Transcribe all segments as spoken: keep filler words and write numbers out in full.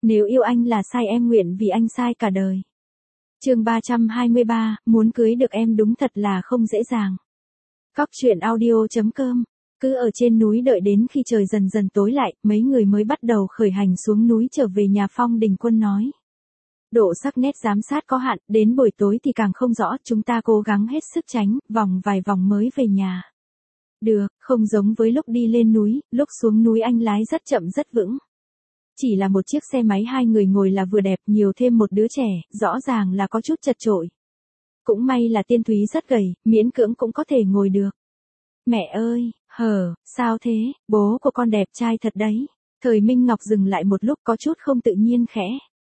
Nếu yêu anh là sai em nguyện vì anh sai cả đời. Chương ba trăm hai mươi ba, muốn cưới được em đúng thật là không dễ dàng. Cóc truyện audio chấm com. Cứ ở trên núi đợi đến khi trời dần dần tối lại, mấy người mới bắt đầu khởi hành xuống núi trở về nhà. Phong Đình Quân nói. Độ sắc nét giám sát có hạn, đến buổi tối thì càng không rõ, chúng ta cố gắng hết sức tránh, vòng vài vòng mới về nhà. Được, không giống với lúc đi lên núi, lúc xuống núi anh lái rất chậm rất vững. Chỉ là một chiếc xe máy hai người ngồi là vừa đẹp, nhiều thêm một đứa trẻ, rõ ràng là có chút chật chội. Cũng may là Tiên Thúy rất gầy, miễn cưỡng cũng có thể ngồi được. Mẹ ơi, hờ, sao thế, bố của con đẹp trai thật đấy. Thời Minh Ngọc dừng lại một lúc có chút không tự nhiên khẽ.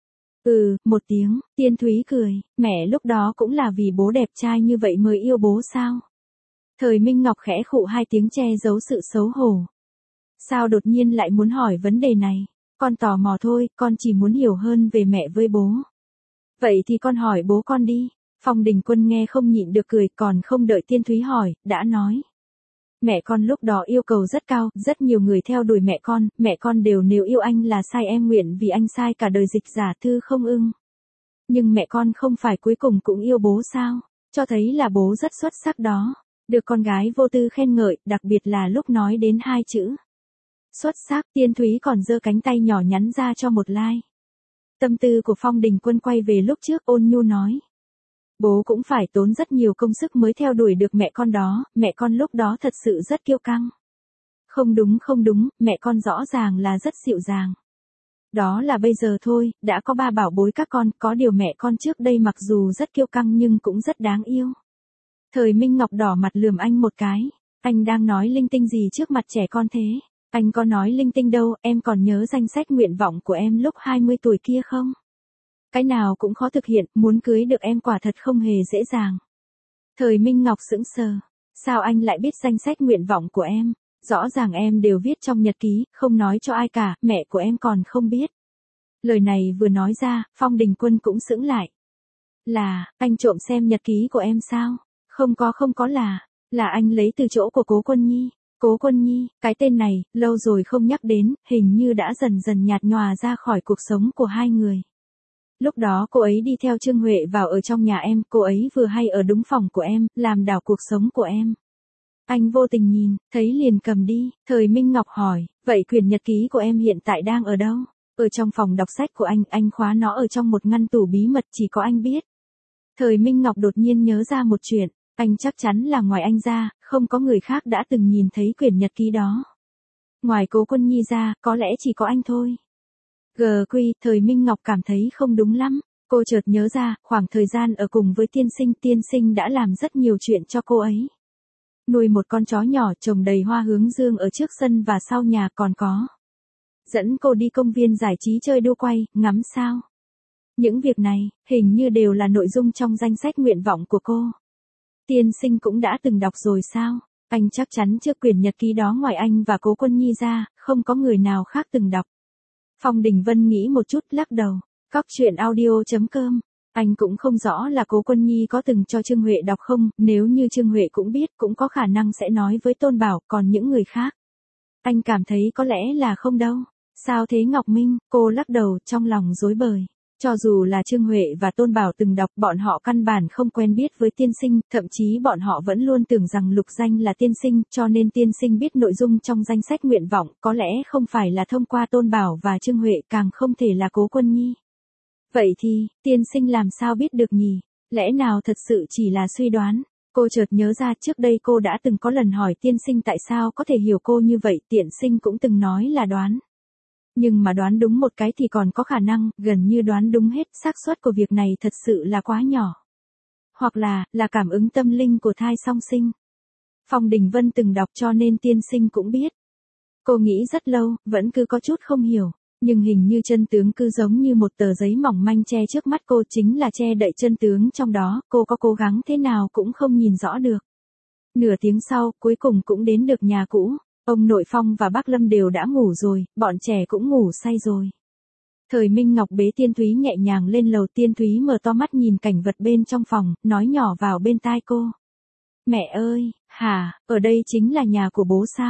Ừ, một tiếng, Tiên Thúy cười, mẹ lúc đó cũng là vì bố đẹp trai như vậy mới yêu bố sao? Thời Minh Ngọc khẽ khụ hai tiếng che giấu sự xấu hổ. Sao đột nhiên lại muốn hỏi vấn đề này? Con tò mò thôi, con chỉ muốn hiểu hơn về mẹ với bố. Vậy thì con hỏi bố con đi. Phong Đình Quân nghe không nhịn được cười, còn không đợi Tiên Thúy hỏi, đã nói. Mẹ con lúc đó yêu cầu rất cao, rất nhiều người theo đuổi mẹ con, mẹ con đều nếu yêu anh là sai em nguyện vì anh sai cả đời. Dịch giả Thư không ưng. Nhưng mẹ con không phải cuối cùng cũng yêu bố sao? Cho thấy là bố rất xuất sắc đó. Được con gái vô tư khen ngợi, đặc biệt là lúc nói đến hai chữ. Xuất sắc, Tiên Thúy còn giơ cánh tay nhỏ nhắn ra cho một like. Tâm tư của Phong Đình Quân quay về lúc trước, ôn nhu nói. Bố cũng phải tốn rất nhiều công sức mới theo đuổi được mẹ con đó, mẹ con lúc đó thật sự rất kiêu căng. Không đúng không đúng, mẹ con rõ ràng là rất dịu dàng. Đó là bây giờ thôi, đã có ba bảo bối các con, có điều mẹ con trước đây mặc dù rất kiêu căng nhưng cũng rất đáng yêu. Thời Minh Ngọc đỏ mặt lườm anh một cái, anh đang nói linh tinh gì trước mặt trẻ con thế? Anh có nói linh tinh đâu, em còn nhớ danh sách nguyện vọng của em lúc hai mươi tuổi kia không? Cái nào cũng khó thực hiện, muốn cưới được em quả thật không hề dễ dàng. Thời Minh Ngọc sững sờ, sao anh lại biết danh sách nguyện vọng của em? Rõ ràng em đều viết trong nhật ký, không nói cho ai cả, mẹ của em còn không biết. Lời này vừa nói ra, Phong Đình Quân cũng sững lại. Là, anh trộm xem nhật ký của em sao? Không có không có là, là anh lấy từ chỗ của Cố Quân Nhi. Cố Quân Nhi, cái tên này, lâu rồi không nhắc đến, hình như đã dần dần nhạt nhòa ra khỏi cuộc sống của hai người. Lúc đó cô ấy đi theo Trương Huệ vào ở trong nhà em, cô ấy vừa hay ở đúng phòng của em, làm đảo cuộc sống của em. Anh vô tình nhìn, thấy liền cầm đi. Thời Minh Ngọc hỏi, vậy quyển nhật ký của em hiện tại đang ở đâu? Ở trong phòng đọc sách của anh, anh khóa nó ở trong một ngăn tủ bí mật chỉ có anh biết. Thời Minh Ngọc đột nhiên nhớ ra một chuyện. Anh chắc chắn là ngoài anh ra, không có người khác đã từng nhìn thấy quyển nhật ký đó. Ngoài Cố Quân Nhi ra, có lẽ chỉ có anh thôi. Gờ quy, Thời Minh Ngọc cảm thấy không đúng lắm. Cô chợt nhớ ra, khoảng thời gian ở cùng với tiên sinh, tiên sinh đã làm rất nhiều chuyện cho cô ấy. Nuôi một con chó nhỏ trồng đầy hoa hướng dương ở trước sân và sau nhà, còn có. Dẫn cô đi công viên giải trí chơi đua quay, ngắm sao. Những việc này, hình như đều là nội dung trong danh sách nguyện vọng của cô. Tiên sinh cũng đã từng đọc rồi sao? Anh chắc chắn trước quyển nhật ký đó ngoài anh và Cố Quân Nhi ra, không có người nào khác từng đọc. Phong Đình Vân nghĩ một chút, lắc đầu. Cóc truyện audio chấm com. Anh cũng không rõ là Cố Quân Nhi có từng cho Trương Huệ đọc không, nếu như Trương Huệ cũng biết cũng có khả năng sẽ nói với Tôn Bảo, còn những người khác. Anh cảm thấy có lẽ là không đâu. Sao thế Ngọc Minh? Cô lắc đầu, trong lòng rối bời. Cho dù là Trương Huệ và Tôn Bảo từng đọc, bọn họ căn bản không quen biết với tiên sinh, thậm chí bọn họ vẫn luôn tưởng rằng Lục Danh là tiên sinh, cho nên tiên sinh biết nội dung trong danh sách nguyện vọng, có lẽ không phải là thông qua Tôn Bảo và Trương Huệ, càng không thể là Cố Quân Nhi. Vậy thì, tiên sinh làm sao biết được nhỉ? Lẽ nào thật sự chỉ là suy đoán? Cô chợt nhớ ra trước đây cô đã từng có lần hỏi tiên sinh tại sao có thể hiểu cô như vậy, tiên sinh cũng từng nói là đoán. Nhưng mà đoán đúng một cái thì còn có khả năng, gần như đoán đúng hết, xác suất của việc này thật sự là quá nhỏ. Hoặc là, là cảm ứng tâm linh của thai song sinh. Phong Đình Vân từng đọc cho nên tiên sinh cũng biết. Cô nghĩ rất lâu, vẫn cứ có chút không hiểu, nhưng hình như chân tướng cứ giống như một tờ giấy mỏng manh che trước mắt cô, chính là che đậy chân tướng trong đó, cô có cố gắng thế nào cũng không nhìn rõ được. Nửa tiếng sau, cuối cùng cũng đến được nhà cũ. Ông nội Phong và bác Lâm đều đã ngủ rồi, bọn trẻ cũng ngủ say rồi. Thời Minh Ngọc bế Tiên Thúy nhẹ nhàng lên lầu, Tiên Thúy mở to mắt nhìn cảnh vật bên trong phòng, nói nhỏ vào bên tai cô. Mẹ ơi, hả, ở đây chính là nhà của bố sao?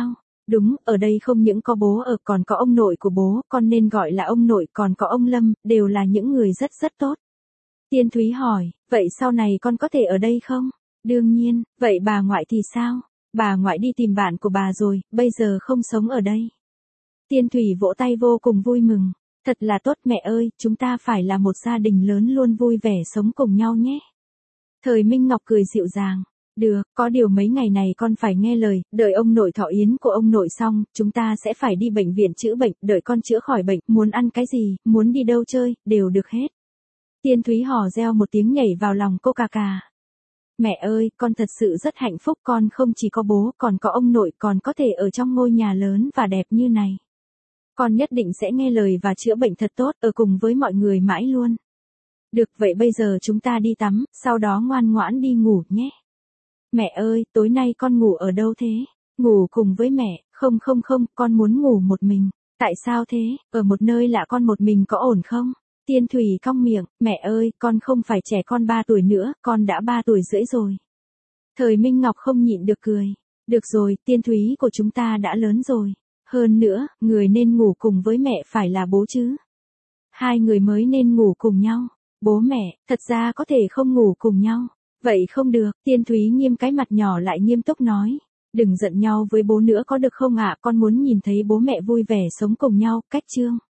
Đúng, ở đây không những có bố ở còn có ông nội của bố, con nên gọi là ông nội, còn có ông Lâm, đều là những người rất rất tốt. Tiên Thúy hỏi, vậy sau này con có thể ở đây không? Đương nhiên, vậy bà ngoại thì sao? Bà ngoại đi tìm bạn của bà rồi, bây giờ không sống ở đây. Tiên Thủy vỗ tay vô cùng vui mừng. Thật là tốt mẹ ơi, chúng ta phải là một gia đình lớn luôn vui vẻ sống cùng nhau nhé. Thời Minh Ngọc cười dịu dàng. Được, có điều mấy ngày này con phải nghe lời, đợi ông nội thọ yến của ông nội xong, chúng ta sẽ phải đi bệnh viện chữa bệnh, đợi con chữa khỏi bệnh, muốn ăn cái gì, muốn đi đâu chơi, đều được hết. Tiên Thúy hò reo một tiếng nhảy vào lòng cô cà cà. Mẹ ơi, con thật sự rất hạnh phúc, con không chỉ có bố, còn có ông nội, còn có thể ở trong ngôi nhà lớn và đẹp như này. Con nhất định sẽ nghe lời và chữa bệnh thật tốt, ở cùng với mọi người mãi luôn. Được, vậy bây giờ chúng ta đi tắm, sau đó ngoan ngoãn đi ngủ nhé. Mẹ ơi, tối nay con ngủ ở đâu thế? Ngủ cùng với mẹ, không không không, con muốn ngủ một mình. Tại sao thế, ở một nơi lạ con một mình có ổn không? Tiên Thủy cong miệng, mẹ ơi, con không phải trẻ con ba tuổi nữa, con đã ba tuổi rưỡi rồi. Thời Minh Ngọc không nhịn được cười. Được rồi, Tiên Thúy của chúng ta đã lớn rồi. Hơn nữa, người nên ngủ cùng với mẹ phải là bố chứ. Hai người mới nên ngủ cùng nhau. Bố mẹ, thật ra có thể không ngủ cùng nhau. Vậy không được, Tiên Thúy nghiêm cái mặt nhỏ lại nghiêm túc nói. Đừng giận nhau với bố nữa có được không ạ, con muốn nhìn thấy bố mẹ vui vẻ sống cùng nhau, cách chương.